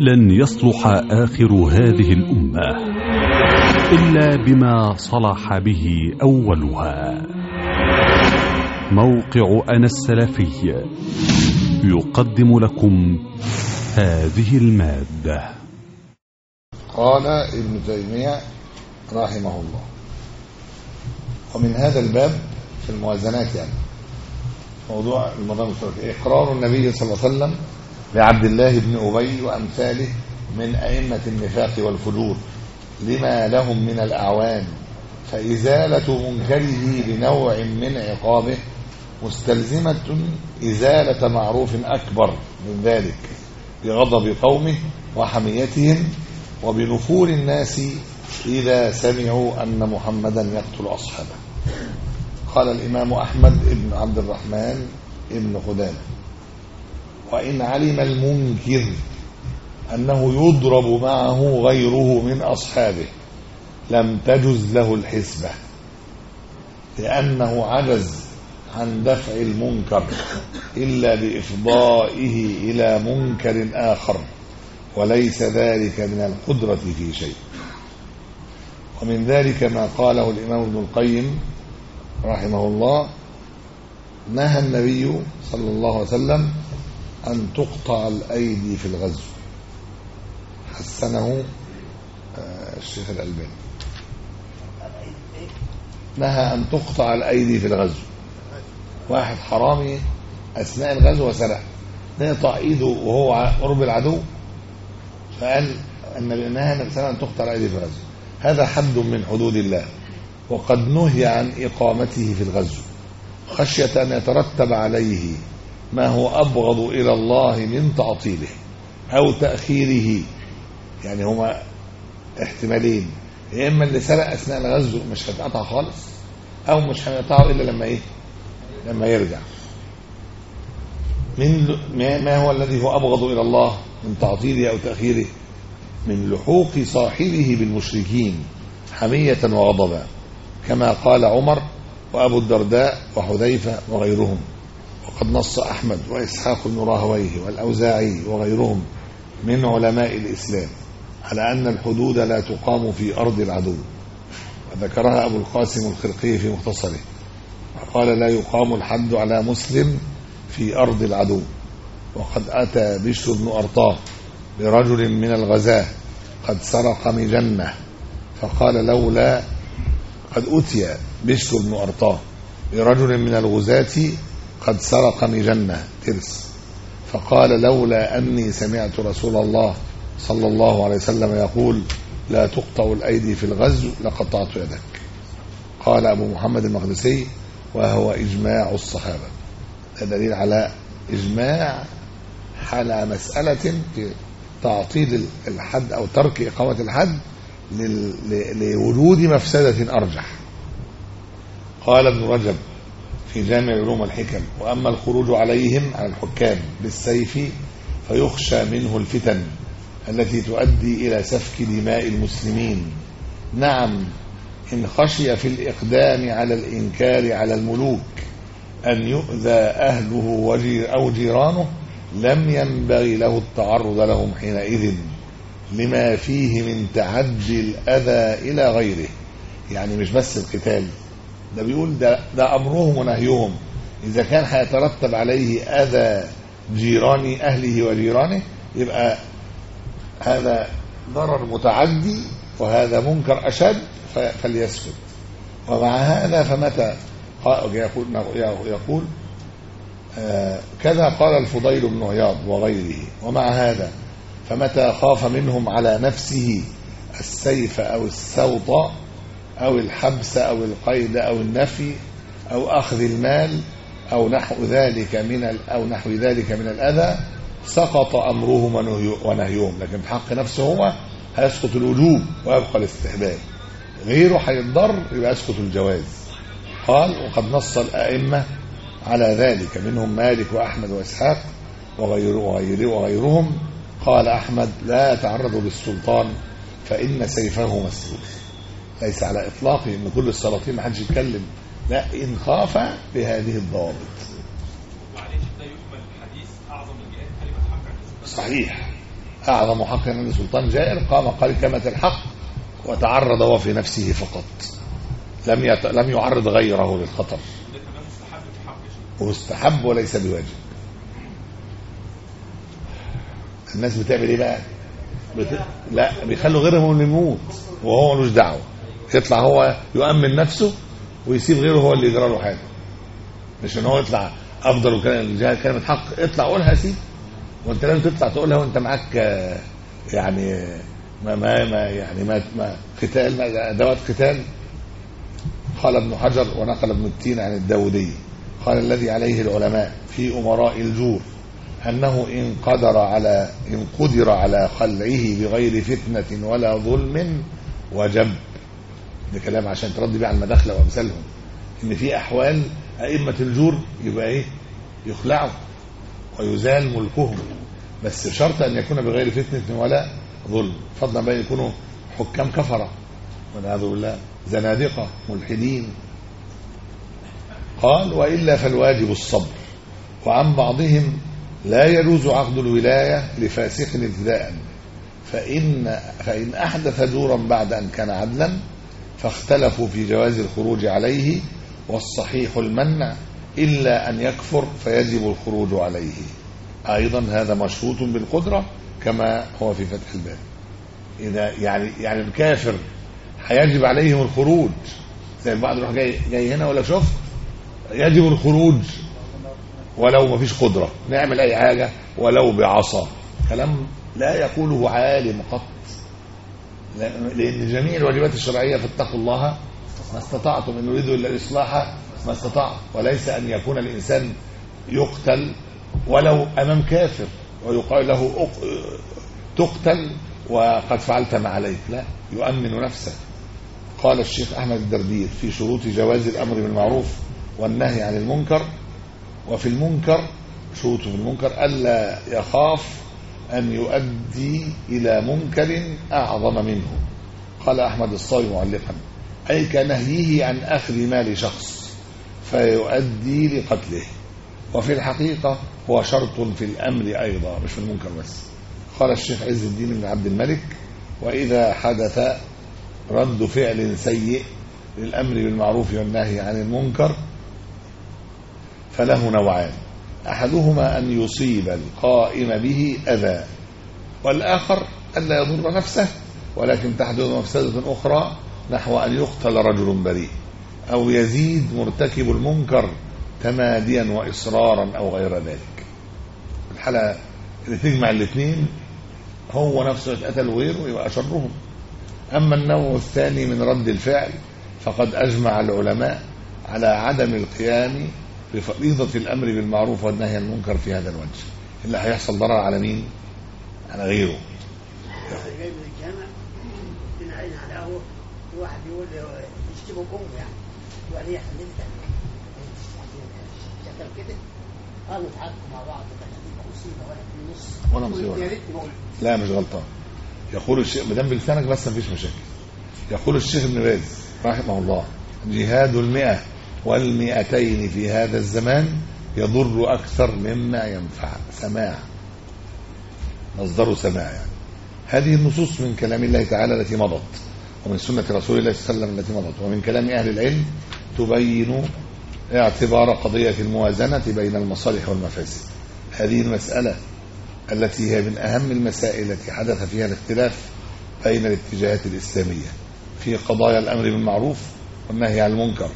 لن يصلح آخر هذه الأمة إلا بما صلح به أولها. موقع أنا السلفي يقدم لكم هذه المادة. قال ابن تيمية رحمه الله: ومن هذا الباب في الموازنات، يعني موضوع الموضوع إقرار النبي صلى الله عليه وسلم لعبد الله بن أبي وأمثاله من أئمة النفاق والفجور لما لهم من الأعوان، فإزالة منكره بنوع من عقابه مستلزمة إزالة معروف أكبر من ذلك بغضب قومه وحميتهم وبنفور الناس إذا سمعوا أن محمدا يقتل أصحابه. قال الإمام أحمد بن عبد الرحمن بن قدامة: وإن علم المنكر أنه يضرب معه غيره من أصحابه لم تجز له الحسبة، لأنه عجز عن دفع المنكر إلا بإفضائه إلى منكر آخر، وليس ذلك من القدرة في شيء. ومن ذلك ما قاله الإمام ابن القيم رحمه الله: نهى النبي صلى الله عليه وسلم أن تقطع الأيدي في الغزو. حسنه الشيخ الألباني. نهى أن تقطع الأيدي في الغزو. واحد حرامي أثناء الغزو وسرق، نقطع إيده وهو قرب العدو، فقال النبي نهى النبي صلى الله عليه وسلم أن تقطع الأيدي في الغزو. هذا حد من حدود الله، وقد نهي عن إقامته في الغزو خشية أن يترتب عليه ما هو أبغض إلى الله من تعطيله أو تأخيره. يعني هما احتمالين: يا إما اللي سرق أثناء الغزو مش هيتقطع خالص، أو مش هيقطعه إلا لما يرجع. من ما هو الذي هو أبغض إلى الله من تعطيله أو تأخيره؟ من لحوق صاحبه بالمشركين حمية وغضبا، كما قال عمر وأبو الدرداء وحذيفة وغيرهم. وقد نص أحمد وإسحاق بن راهويه والأوزاعي وغيرهم من علماء الإسلام على أن الحدود لا تقام في أرض العدو، وذكرها أبو القاسم الخرقي في مختصره، وقال: لا يقام الحد على مسلم في أرض العدو. وقد أتى بشر بن أرطاه برجل من الغزاة قد سرق مجنة، فقال: لولا قد أتي بشر بن أرطاه برجل من الغزاة قد سرق مجنة ترس، فقال: لولا أني سمعت رسول الله صلى الله عليه وسلم يقول: لا تقطع الأيدي في الغزو لقطعت يدك. قال أبو محمد المقدسي: وهو إجماع الصحابة. ده دليل على إجماع على مسألة تعطيل الحد أو ترك إقامة الحد لوجود مفسدة أرجح. قال ابن رجب في جامع علوم الحكم: وأما الخروج عليهم على الحكام بالسيف فيخشى منه الفتن التي تؤدي إلى سفك دماء المسلمين. نعم، إن خشي في الإقدام على الإنكار على الملوك أن يؤذى أهله أو جيرانه لم ينبغي له التعرض لهم حينئذ لما فيه من تعدي الأذى إلى غيره. يعني مش بس القتال، ده بيقول ده أمرهم ونهيهم، إذا كان هيترتب عليه أذى جيران أهله وجيرانه يبقى هذا ضرر متعدي وهذا منكر أشد فليسكت. ومع هذا فمتى يقول كذا قال الفضيل بن عياض وغيره: ومع هذا فمتى خاف منهم على نفسه السيف أو السوط أو الحبس أو القيد أو النفي أو أخذ المال أو نحو ذلك من الأذى سقط أمرهم ونهيهم. لكن في حق نفسه هو هيسقط الوجوب ويبقى الاستحباب، غيره هيتضر يبقى يسقط الجواز. قال: وقد نص الأئمة على ذلك منهم مالك وأحمد وإسحاق وغيرهم. قال أحمد: لا تعرضوا للسلطان فإن سيفه مسلول. ليس على إطلاقه إن كل السلاطين ما حدش يتكلم، لا، إن خاف بهذه الضوابط. صحيح، أعظم حق عند سلطان جائر قام قال كلمة الحق وتعرض هو في نفسه فقط، لم يعرض غيره للخطر، ومستحب وليس بواجب. الناس بتعمل ايه بقى؟ لا بيخلوا غيرهم اللي يموت وهو ملوش دعوه، يطلع هو يؤمن نفسه ويسيب غيره هو اللي يجرى له حاجه، مش ان هو يطلع افضل وكلمه كلمه حق اطلع قولها يا سيدي، وانت لازم تطلع تقولها وانت معاك يعني ما قتال، ما ادوات قتال. قال ابن حجر ونقل ابن التين عن الداودي قال الذي عليه العلماء في أمراء الجور أنه إن قدر على خلعه بغير فتنة ولا ظلم وجب. ده كلام عشان ترد بيه على المداخلة وأمثالهم، إن في أحوال أئمة الجور يبقى إيه؟ يخلعوا ويزال ملكهم، بس شرط أن يكون بغير فتنة ولا ظلم، فضلا بأن يكونوا حكام كفرة والعياذ بالله، زنادقة ملحدين. قال وإلا فالواجب الصبر، وعن بعضهم لا يجوز عقد الولاية لفاسق ابتداء، فإن أحدث جورا بعد أن كان عدلا فاختلفوا في جواز الخروج عليه، والصحيح المنع إلا أن يكفر فيجب الخروج عليه. أيضا هذا مشروط بالقدرة كما هو في فتح الباب. إذا يعني الكافر هيجب عليهم الخروج، زي البعض يروح جاي هنا ولا شوف يجب الخروج ولو ما فيش قدرة نعمل أي حاجة ولو بعصا، كلام لا يقوله عالم قط، لأن جميع الواجبات الشرعية فاتقوا الله ما استطعتم إن يريدوا إلا الإصلاح ما استطاع، وليس أن يكون الإنسان يقتل ولو أمام كافر ويقال له تقتل وقد فعلت ما عليك، لا، يؤمن نفسه. قال الشيخ أحمد الدردير في شروط جواز الأمر بالمعروف والنهي عن المنكر، وفي المنكر شروط في المنكر ألا يخاف أن يؤدي إلى منكر أعظم منه. قال أحمد الصاوي معلقا أي كنهيه عن أخذ مال شخص فيؤدي لقتله، وفي الحقيقة هو شرط في الأمر أيضا مش في المنكر بس. قال الشيخ عز الدين بن عبد الملك وإذا حدث رد فعل سيء للأمر بالمعروف والنهي عن المنكر فله نوعان، أحدهما أن يصيب القائم به أذى، والآخر ألا يضر نفسه ولكن تحدث مفسدة أخرى نحو أن يقتل رجل بريء أو يزيد مرتكب المنكر تماديا وإصرارا أو غير ذلك. الحالة اللي تجمع الاثنين هو نفسه يتقتل وغيره يبقى شرهم. أما النوع الثاني من رد الفعل فقد أجمع العلماء على عدم القيام بفريضة الأمر بالمعروف والنهي عن المنكر في هذا الوجه، اللي هيحصل ضرر على مين؟ على غيره. جاي من الجامع كنا قاعدين على قهوة واحد يقول يشتموا أمه يعني وقال لي حللتك شكل كده قالوا اتحدوا مع بعض مصيبة ولا في النص ولا مصيبة يا ريتني بقول لا مش غلطان. يقول الشيخ مدام بلسانك بس مفيش مشاكل. يقول الشيخ ابن باز رحمه الله جهاد 100 وال200 في هذا الزمان يضر أكثر مما ينفع. سماع مصدره سماع يعني. هذه النصوص من كلام الله تعالى التي مضت ومن سنة رسول الله صلى الله عليه وسلم التي مضت ومن كلام أهل العلم تبين اعتبار قضية الموازنة بين المصالح والمفاسد. هذه المسألة التي هي من أهم المسائل التي حدث فيها الاختلاف بين الاتجاهات الإسلامية في قضايا الأمر بالمعروف والنهي عن المنكر،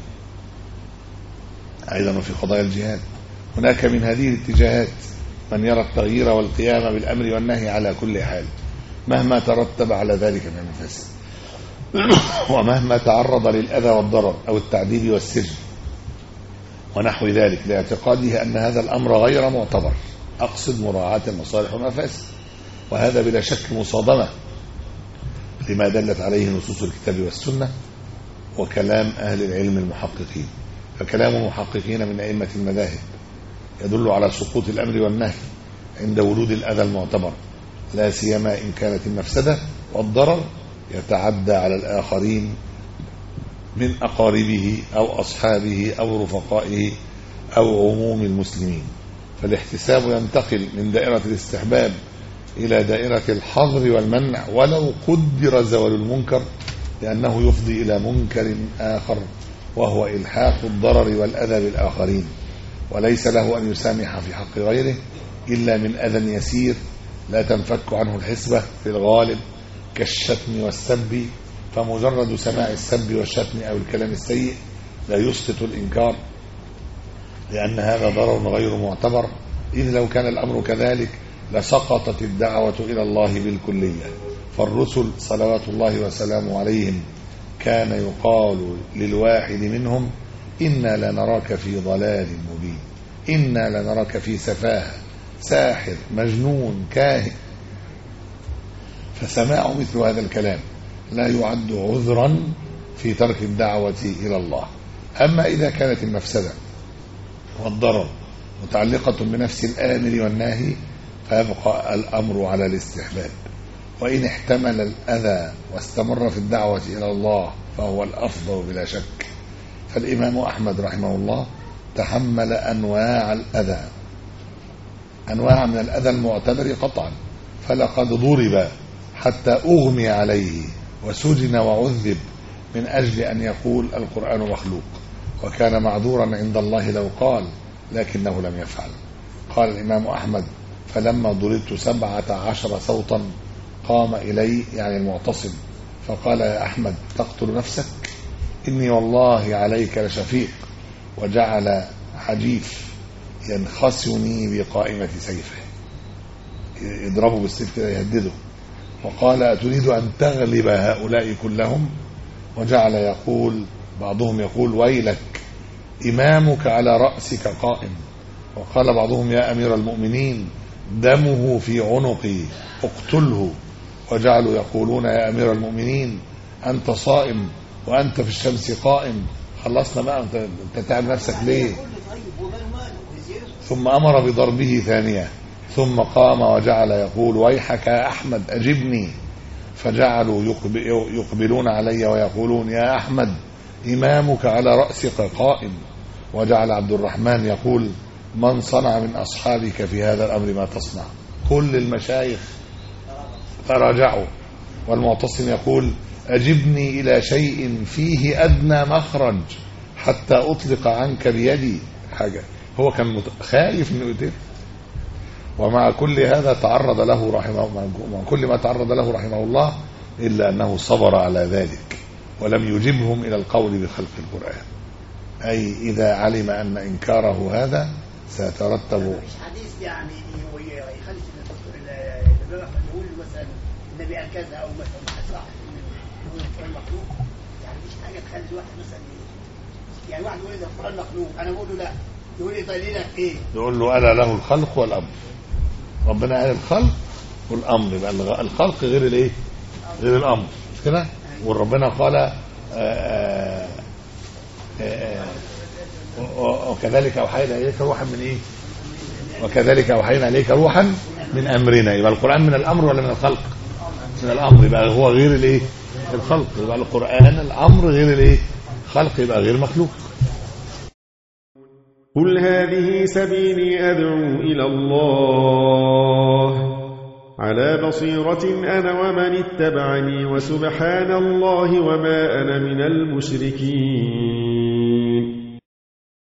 أيضا وفي قضايا الجهاد. هناك من هذه الاتجاهات من يرى التغيير والقيام بالأمر والنهي على كل حال مهما ترتب على ذلك من المفاسد ومهما تعرض للأذى والضرر أو التعذيب والسجن ونحو ذلك، لاعتقاده أن هذا الأمر غير معتبر، أقصد مراعاة المصالح والمفاسد. وهذا بلا شك مصادمة لما دلت عليه نصوص الكتاب والسنة وكلام أهل العلم المحققين. فكلام المحققين من أئمة المذاهب يدل على سقوط الأمر والنهي عند وجود الأذى المعتبر، لا سيما إن كانت المفسدة والضرر يتعدى على الآخرين من أقاربه أو أصحابه أو رفقائه أو عموم المسلمين. فالاحتساب ينتقل من دائرة الاستحباب إلى دائرة الحظر والمنع ولو قدر زوال المنكر، لأنه يفضي إلى منكر آخر وهو إلحاق الضرر والأذى بالآخرين، وليس له أن يسامح في حق غيره إلا من أذى يسير لا تنفك عنه الحسبة في الغالب كالشتم والسب، فمجرد سماع السب والشتم أو الكلام السيء لا يسقط الإنكار، لأن هذا ضرر غير معتبر، إذ لو كان الأمر كذلك لسقطت الدعوة إلى الله بالكلية. فالرسل صلوات الله وسلامه عليهم كان يقال للواحد منهم: إنا لنراك في ضلال مبين، إنا لنراك في سفاهة، ساحر، مجنون، كاهن. فسماع مثل هذا الكلام لا يعد عذرا في ترك الدعوة إلى الله. أما إذا كانت المفسدة والضرر متعلقة بنفس الآمر والناهي فيبقى الأمر على الاستحباب، وإن احتمل الأذى واستمر في الدعوة إلى الله فهو الأفضل بلا شك. فالإمام أحمد رحمه الله تحمل أنواع الأذى، أنواع من الأذى المعتبر قطعا، فلقد ضرب حتى أغمي عليه وسجن وعذب من أجل أن يقول القرآن مخلوق، وكان معذورا عند الله لو قال، لكنه لم يفعل. قال الإمام أحمد: فلما ضربت 17 صوتا قام إلي، يعني المعتصم، فقال: يا أحمد تقتل نفسك؟ إني والله عليك لشفيق. وجعل حجيف ينخسني بقائمة سيفه، يضربه بالسيف كده يهدده، وقال: أتريد أن تغلب هؤلاء كلهم؟ وجعل يقول بعضهم يقول: ويلك إمامك على رأسك قائم. وقال بعضهم: يا أمير المؤمنين دمه في عنقي اقتله. وجعلوا يقولون: يا أمير المؤمنين أنت صائم وأنت في الشمس قائم، خلصنا بقى، أنت تعب نفسك ليه؟ ثم أمر بضربه ثانية، ثم قام وجعل يقول: ويحك يا أحمد أجبني. فجعلوا يقبلون علي ويقولون: يا أحمد إمامك على رأسك قائم. وجعل عبد الرحمن يقول: من صنع من أصحابك في هذا الأمر ما تصنع؟ كل المشايخ تراجعوا. والمعتصم يقول: أجبني إلى شيء فيه أدنى مخرج حتى أطلق عنك بيدي. حاجة هو كان خايف من يقتل. ومع كل هذا تعرض له مع كل ما تعرض له رحمه الله إلا أنه صبر على ذلك ولم يجبهم إلى القول بخلق القرآن، أي إذا علم أن إنكاره هذا سيترتب. مش حديث يعني يخلي يقول مثلا النبي قال كذا أو مثلا صح يقول القرآن مخلوق، يعني مش حاجة تخلي الواحد مثلا يعني واحد يقول إذا القرآن مخلوق أنا بقول له لا، يقول لي دليلك إيه؟ يقول له: ألا له الخلق والأمر. ربنا قال الخلق والأمر، يبقى الخلق غير الإيه؟ غير الأمر، مش كده؟ وربنا قال وكذلك أوحينا إليك روحا من إيه؟ وكذلك أوحينا إليك روحا من أمرنا. يبقى القرآن من الأمر ولا من الخلق؟ من الأمر، يبقى هو غير الإيه؟ الخلق. يبقى القرآن الأمر غير الإيه؟ خلق، يبقى غير مخلوق. قل هذه سبيلي أدعو إلى الله على بصيرة أنا ومن اتبعني وسبحان الله وما أنا من المشركين.